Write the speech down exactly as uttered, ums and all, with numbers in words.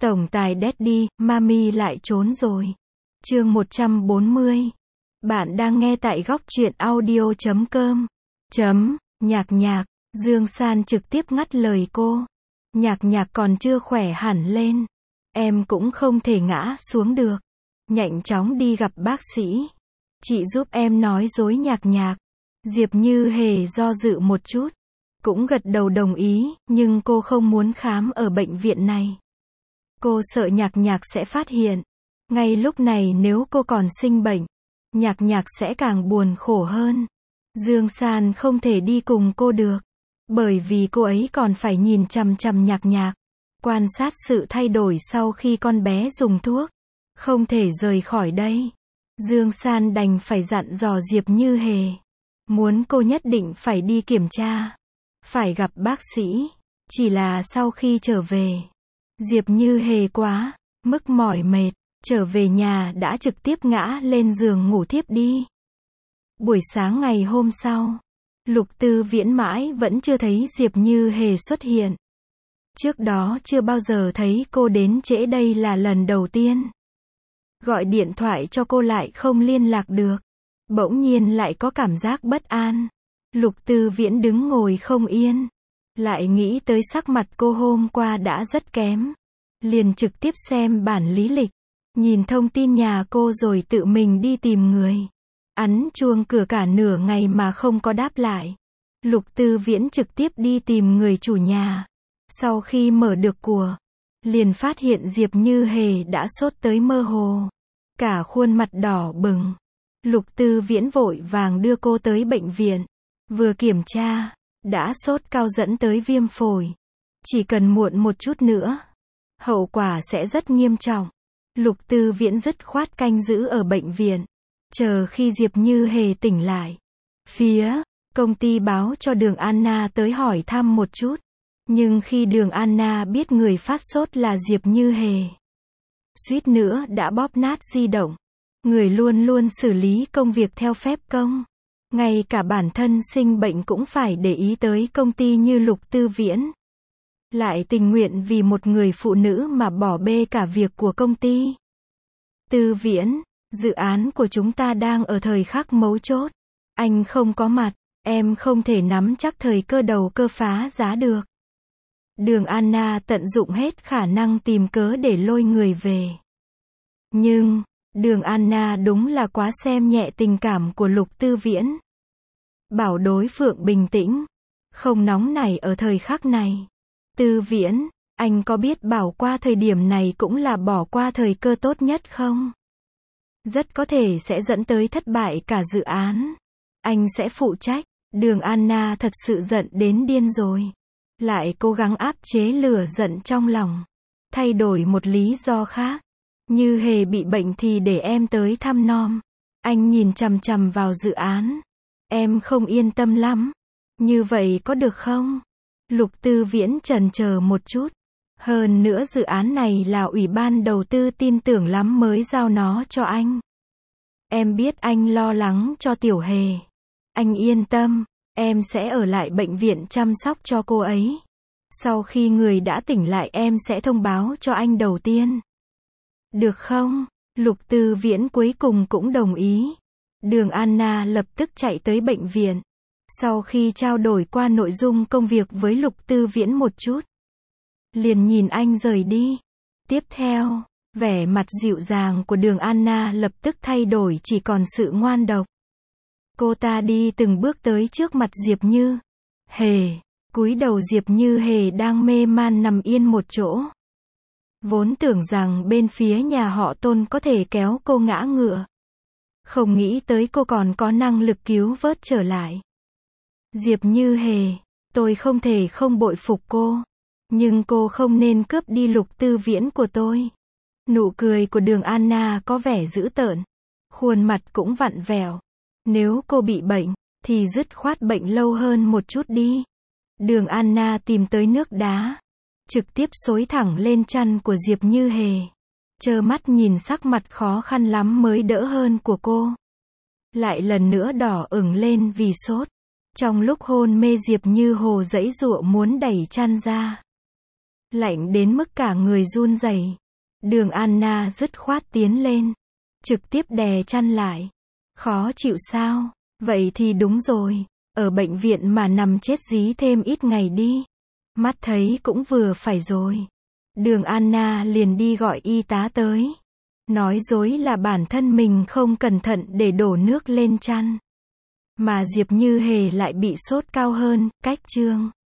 Tổng tài Daddy, Mami lại trốn rồi. Chương một trăm bốn mươi. Bạn đang nghe tại góc truyện audio chấm com. Chấm, nhạc nhạc, Dương San trực tiếp ngắt lời cô. Nhạc nhạc còn chưa khỏe hẳn lên. Em cũng không thể ngã xuống được. Nhanh chóng đi gặp bác sĩ. Chị giúp em nói dối nhạc nhạc. Diệp Như Hề do dự một chút. Cũng gật đầu đồng ý, nhưng cô không muốn khám ở bệnh viện này. Cô sợ nhạc nhạc sẽ phát hiện. Ngay lúc này nếu cô còn sinh bệnh, nhạc nhạc sẽ càng buồn khổ hơn. Dương San không thể đi cùng cô được. Bởi vì cô ấy còn phải nhìn chằm chằm nhạc nhạc. Quan sát sự thay đổi sau khi con bé dùng thuốc. Không thể rời khỏi đây. Dương San đành phải dặn dò Diệp Như Hề. Muốn cô nhất định phải đi kiểm tra. Phải gặp bác sĩ. Chỉ là sau khi trở về, Diệp Như Hề quá mức mỏi mệt, trở về nhà đã trực tiếp ngã lên giường ngủ thiếp đi. Buổi sáng ngày hôm sau, Lục Tư Viễn mãi vẫn chưa thấy Diệp Như Hề xuất hiện. Trước đó chưa bao giờ thấy cô đến trễ, đây là lần đầu tiên. Gọi điện thoại cho cô lại không liên lạc được. Bỗng nhiên lại có cảm giác bất an. Lục Tư Viễn đứng ngồi không yên. Lại nghĩ tới sắc mặt cô hôm qua đã rất kém. Liền trực tiếp xem bản lý lịch. Nhìn thông tin nhà cô rồi tự mình đi tìm người. Ấn chuông cửa cả nửa ngày mà không có đáp lại. Lục Tư Viễn trực tiếp đi tìm người chủ nhà. Sau khi mở được cửa, liền phát hiện Diệp Như Hề đã sốt tới mơ hồ. Cả khuôn mặt đỏ bừng. Lục Tư Viễn vội vàng đưa cô tới bệnh viện. Vừa kiểm tra, đã sốt cao dẫn tới viêm phổi. Chỉ cần muộn một chút nữa, hậu quả sẽ rất nghiêm trọng. Lục Tư Viễn dứt khoát canh giữ ở bệnh viện. Chờ khi Diệp Như Hề tỉnh lại. Phía công ty báo cho Đường Anna tới hỏi thăm một chút. Nhưng khi Đường Anna biết người phát sốt là Diệp Như Hề, suýt nữa đã bóp nát di động. Người luôn luôn xử lý công việc theo phép công. Ngay cả bản thân sinh bệnh cũng phải để ý tới công ty như Lục Tư Viễn. Lại tình nguyện vì một người phụ nữ mà bỏ bê cả việc của công ty. Tư Viễn, dự án của chúng ta đang ở thời khắc mấu chốt. Anh không có mặt, em không thể nắm chắc thời cơ đầu cơ phá giá được. Đường Anna tận dụng hết khả năng tìm cớ để lôi người về. Nhưng, Đường Anna đúng là quá xem nhẹ tình cảm của Lục Tư Viễn. Bảo đối phương bình tĩnh, không nóng nảy ở thời khắc này. Tư Viễn, anh có biết bảo qua thời điểm này cũng là bỏ qua thời cơ tốt nhất không? Rất có thể sẽ dẫn tới thất bại cả dự án. Anh sẽ phụ trách. Đường Anna thật sự giận đến điên rồi. Lại cố gắng áp chế lửa giận trong lòng. Thay đổi một lý do khác. Như Hề bị bệnh thì để em tới thăm nom. Anh nhìn chằm chằm vào dự án. Em không yên tâm lắm. Như vậy có được không? Lục Tư Viễn chần chờ một chút. Hơn nữa dự án này là ủy ban đầu tư tin tưởng lắm mới giao nó cho anh. Em biết anh lo lắng cho Tiểu Hề. Anh yên tâm, em sẽ ở lại bệnh viện chăm sóc cho cô ấy. Sau khi người đã tỉnh lại em sẽ thông báo cho anh đầu tiên. Được không? Lục Tư Viễn cuối cùng cũng đồng ý. Đường Anna lập tức chạy tới bệnh viện. Sau khi trao đổi qua nội dung công việc với Lục Tư Viễn một chút, liền nhìn anh rời đi. Tiếp theo, vẻ mặt dịu dàng của Đường Anna lập tức thay đổi chỉ còn sự ngoan độc. Cô ta đi từng bước tới trước mặt Diệp Như Hề. Cúi đầu Diệp Như Hề đang mê man nằm yên một chỗ. Vốn tưởng rằng bên phía nhà họ Tôn có thể kéo cô ngã ngựa. Không nghĩ tới cô còn có năng lực cứu vớt trở lại. Diệp Như Hề, tôi không thể không bội phục cô. Nhưng cô không nên cướp đi Lục Tư Viễn của tôi. Nụ cười của Đường Anna có vẻ dữ tợn. Khuôn mặt cũng vặn vẹo. Nếu cô bị bệnh, thì dứt khoát bệnh lâu hơn một chút đi. Đường Anna tìm tới nước đá. Trực tiếp xối thẳng lên chăn của Diệp Như Hề. Trơ mắt nhìn sắc mặt khó khăn lắm mới đỡ hơn của cô. Lại lần nữa đỏ ửng lên vì sốt. Trong lúc hôn mê Diệp Như Hồ giãy giụa muốn đẩy chăn ra. Lạnh đến mức cả người run rẩy. Đường Anna dứt khoát tiến lên. Trực tiếp đè chăn lại. Khó chịu sao? Vậy thì đúng rồi. Ở bệnh viện mà nằm chết dí thêm ít ngày đi. Mắt thấy cũng vừa phải rồi. Đường Anna liền đi gọi y tá tới. Nói dối là bản thân mình không cẩn thận để đổ nước lên chăn. Mà Diệp Như Hề lại bị sốt cao hơn, cách chương.